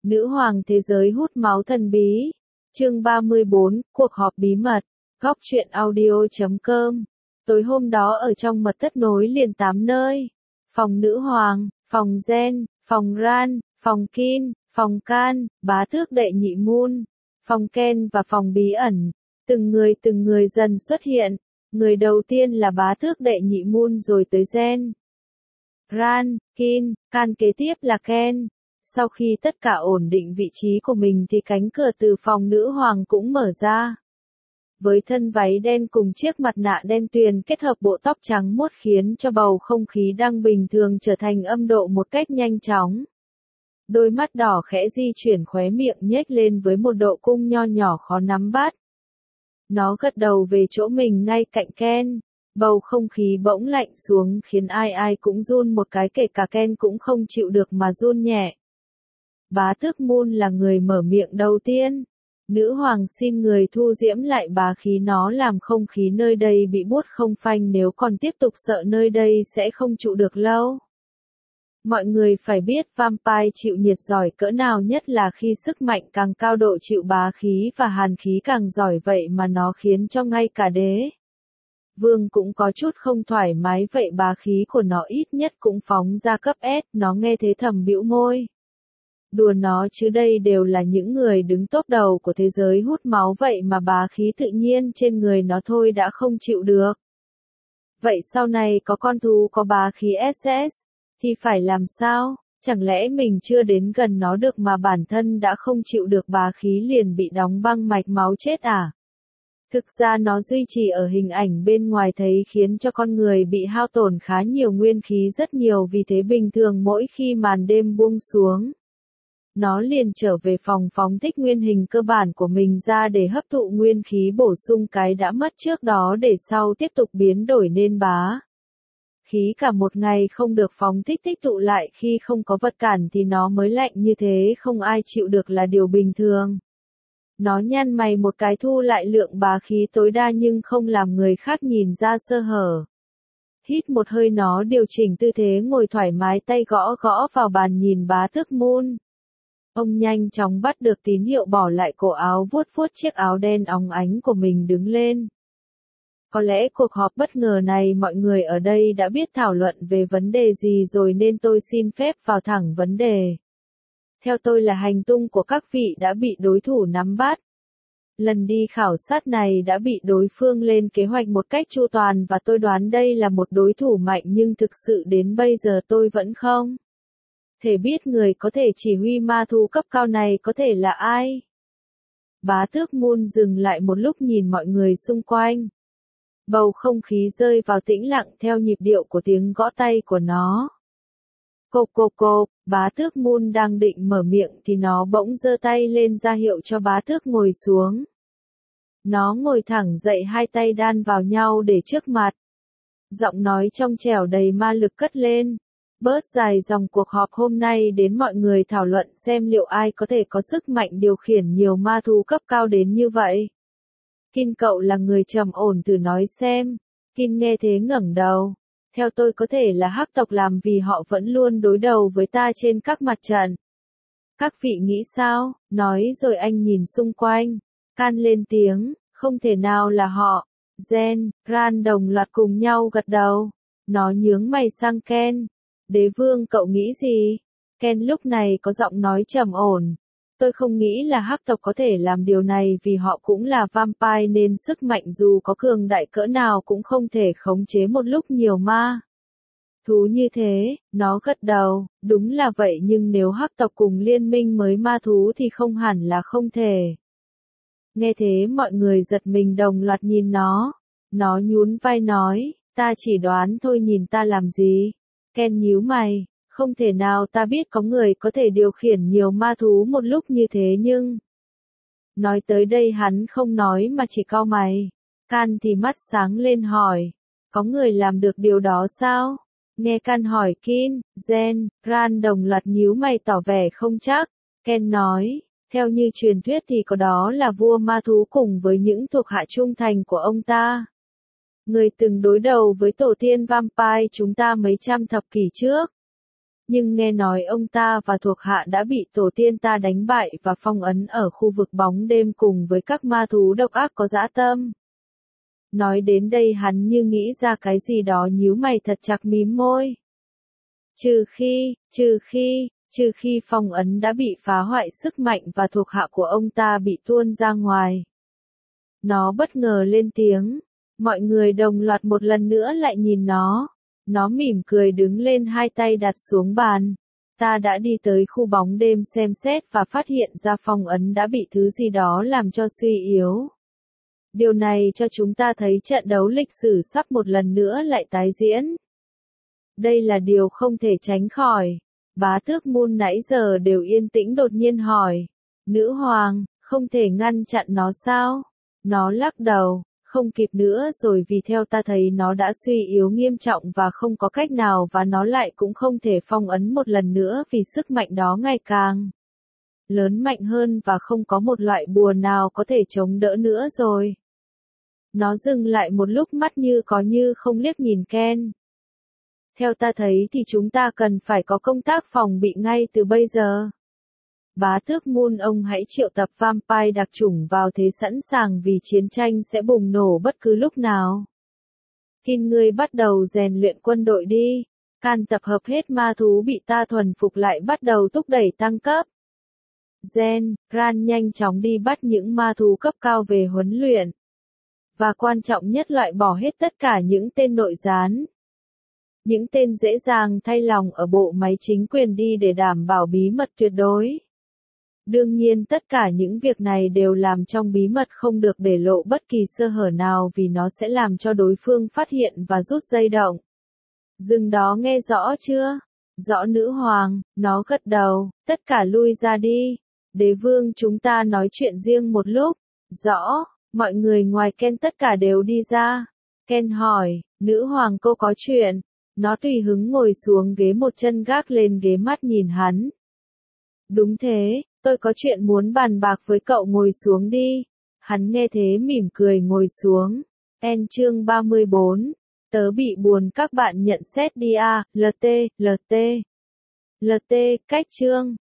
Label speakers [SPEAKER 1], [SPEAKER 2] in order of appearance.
[SPEAKER 1] Nữ hoàng thế giới hút máu thần bí. Chương 34, cuộc họp bí mật. Góc truyện audio.com. Tối hôm đó ở trong mật thất nối liền 8 nơi. Phòng nữ hoàng, phòng Gen, phòng Ran, phòng Kin, phòng Can, bá tước đệ nhị Moon, phòng Ken và phòng bí ẩn. Từng người dần xuất hiện. Người đầu tiên là bá tước đệ nhị Moon rồi tới Gen, Ran, Kin, Can kế tiếp là Ken. Sau khi tất cả ổn định vị trí của mình thì cánh cửa từ phòng nữ hoàng cũng mở ra. Với thân váy đen cùng chiếc mặt nạ đen tuyền kết hợp bộ tóc trắng muốt khiến cho bầu không khí đang bình thường trở thành âm độ một cách nhanh chóng. Đôi mắt đỏ khẽ di chuyển khóe miệng nhếch lên với một độ cung nho nhỏ khó nắm bắt. Nó gật đầu về chỗ mình ngay cạnh Ken. Bầu không khí bỗng lạnh xuống khiến ai cũng run một cái, kể cả Ken cũng không chịu được mà run nhẹ. Bá tước Moon là người mở miệng đầu tiên. Nữ hoàng xin người thu diễm lại bá khí, nó làm không khí nơi đây bị buốt không phanh, nếu còn tiếp tục sợ nơi đây sẽ không trụ được lâu. Mọi người phải biết vampire chịu nhiệt giỏi cỡ nào, nhất là khi sức mạnh càng cao độ chịu bá khí và hàn khí càng giỏi, vậy mà nó khiến cho ngay cả đế vương cũng có chút không thoải mái, vậy bá khí của nó ít nhất cũng phóng ra cấp S, nó nghe thế thầm bĩu môi. Đùa nó chứ, đây đều là những người đứng top đầu của thế giới hút máu, vậy mà bá khí tự nhiên trên người nó thôi đã không chịu được. Vậy sau này có con thú có bá khí SS, thì phải làm sao? Chẳng lẽ mình chưa đến gần nó được mà bản thân đã không chịu được bá khí liền bị đóng băng mạch máu chết à? Thực ra nó duy trì ở hình ảnh bên ngoài thấy khiến cho con người bị hao tổn khá nhiều nguyên khí, rất nhiều, vì thế bình thường mỗi khi màn đêm buông xuống, nó liền trở về phòng phóng thích nguyên hình cơ bản của mình ra để hấp thụ nguyên khí, bổ sung cái đã mất trước đó để sau tiếp tục biến đổi nên bá khí cả một ngày không được phóng thích tích tụ lại, khi không có vật cản thì nó mới lạnh như thế, không ai chịu được là điều bình thường. Nó nhăn mày một cái thu lại lượng bá khí tối đa nhưng không làm người khác nhìn ra sơ hở. Hít một hơi, nó điều chỉnh tư thế ngồi thoải mái, tay gõ gõ vào bàn nhìn bá tước Moon. Ông nhanh chóng bắt được tín hiệu, bỏ lại cổ áo, vuốt vuốt chiếc áo đen óng ánh của mình, đứng lên. Có lẽ cuộc họp bất ngờ này mọi người ở đây đã biết thảo luận về vấn đề gì rồi, nên tôi xin phép vào thẳng vấn đề. Theo tôi là hành tung của các vị đã bị đối thủ nắm bắt. Lần đi khảo sát này đã bị đối phương lên kế hoạch một cách chu toàn và tôi đoán đây là một đối thủ mạnh, nhưng thực sự đến bây giờ tôi vẫn không thể biết người có thể chỉ huy ma thú cấp cao này có thể là ai. Bá tước Moon dừng lại một lúc nhìn mọi người xung quanh. Bầu không khí rơi vào tĩnh lặng theo nhịp điệu của tiếng gõ tay của nó. Cộp, bá tước Moon đang định mở miệng thì nó bỗng giơ tay lên ra hiệu cho bá tước ngồi xuống. Nó ngồi thẳng dậy, hai tay đan vào nhau để trước mặt. Giọng nói trong trẻo đầy ma lực cất lên. Bớt dài dòng, cuộc họp hôm nay đến mọi người thảo luận xem liệu ai có thể có sức mạnh điều khiển nhiều ma thú cấp cao đến như vậy. Kin, cậu là người trầm ổn, thử nói xem. Kin nghe thế ngẩng đầu. Theo tôi có thể là hắc tộc làm, vì họ vẫn luôn đối đầu với ta trên các mặt trận. Các vị nghĩ sao? Nói rồi anh nhìn xung quanh. Can lên tiếng, không thể nào là họ. Gen, Ran đồng loạt cùng nhau gật đầu. Nó nhướng mày sang Ken. Đế vương, cậu nghĩ gì? Ken lúc này có giọng nói trầm ổn. Tôi không nghĩ là hắc tộc có thể làm điều này, vì họ cũng là vampire nên sức mạnh dù có cường đại cỡ nào cũng không thể khống chế một lúc nhiều ma thú như thế. Nó gật đầu, đúng là vậy, nhưng nếu hắc tộc cùng liên minh với ma thú thì không hẳn là không thể. Nghe thế mọi người giật mình đồng loạt nhìn nó. Nó nhún vai nói, ta chỉ đoán thôi, nhìn ta làm gì? Ken nhíu mày. Không thể nào, ta biết có người có thể điều khiển nhiều ma thú một lúc như thế nhưng... Nói tới đây hắn không nói mà chỉ cau mày. Can thì mắt sáng lên hỏi. Có người làm được điều đó sao? Nghe Can hỏi, Kin, Gen, Ran đồng loạt nhíu mày tỏ vẻ không chắc. Ken nói, theo như truyền thuyết thì có, đó là vua ma thú cùng với những thuộc hạ trung thành của ông ta. Người từng đối đầu với tổ tiên vampire chúng ta mấy trăm thập kỷ trước. Nhưng nghe nói ông ta và thuộc hạ đã bị tổ tiên ta đánh bại và phong ấn ở khu vực bóng đêm cùng với các ma thú độc ác có dã tâm. Nói đến đây hắn như nghĩ ra cái gì đó nhíu mày thật chặt mím môi. Trừ khi phong ấn đã bị phá hoại sức mạnh và thuộc hạ của ông ta bị tuôn ra ngoài. Nó bất ngờ lên tiếng. Mọi người đồng loạt một lần nữa lại nhìn nó. Nó mỉm cười đứng lên, hai tay đặt xuống bàn. Ta đã đi tới khu bóng đêm xem xét và phát hiện ra phong ấn đã bị thứ gì đó làm cho suy yếu. Điều này cho chúng ta thấy trận đấu lịch sử sắp một lần nữa lại tái diễn. Đây là điều không thể tránh khỏi. Bá tước Moon nãy giờ đều yên tĩnh đột nhiên hỏi. Nữ hoàng, không thể ngăn chặn nó sao? Nó lắc đầu, không kịp nữa rồi, vì theo ta thấy nó đã suy yếu nghiêm trọng và không có cách nào, và nó lại cũng không thể phong ấn một lần nữa vì sức mạnh đó ngày càng lớn mạnh hơn và không có một loại bùa nào có thể chống đỡ nữa rồi. Nó dừng lại một lúc, mắt như có như không liếc nhìn Ken. Theo ta thấy thì chúng ta cần phải có công tác phòng bị ngay từ bây giờ. Bá tước Moon, ông hãy triệu tập vampire đặc chủng vào thế sẵn sàng vì chiến tranh sẽ bùng nổ bất cứ lúc nào. Kin, ngươi bắt đầu rèn luyện quân đội đi. Can tập hợp hết ma thú bị ta thuần phục lại, bắt đầu thúc đẩy tăng cấp. Ran nhanh chóng đi bắt những ma thú cấp cao về huấn luyện. Và quan trọng nhất, loại bỏ hết tất cả những tên nội gián. Những tên dễ dàng thay lòng ở bộ máy chính quyền đi để đảm bảo bí mật tuyệt đối. Đương nhiên tất cả những việc này đều làm trong bí mật, không được để lộ bất kỳ sơ hở nào vì nó sẽ làm cho đối phương phát hiện và rút dây động. Dừng đó, nghe rõ chưa? Rõ nữ hoàng, nó gật đầu, tất cả lui ra đi. Đế vương, chúng ta nói chuyện riêng một lúc. Rõ, mọi người ngoài Ken tất cả đều đi ra. Ken hỏi, nữ hoàng, cô có chuyện. Nó tùy hứng ngồi xuống ghế, một chân gác lên ghế, mắt nhìn hắn. Đúng thế, tôi có chuyện muốn bàn bạc với cậu, ngồi xuống đi. Hắn nghe thế mỉm cười ngồi xuống. Chương 34. Tớ bị buồn, các bạn nhận xét đi a. LT, cách chương.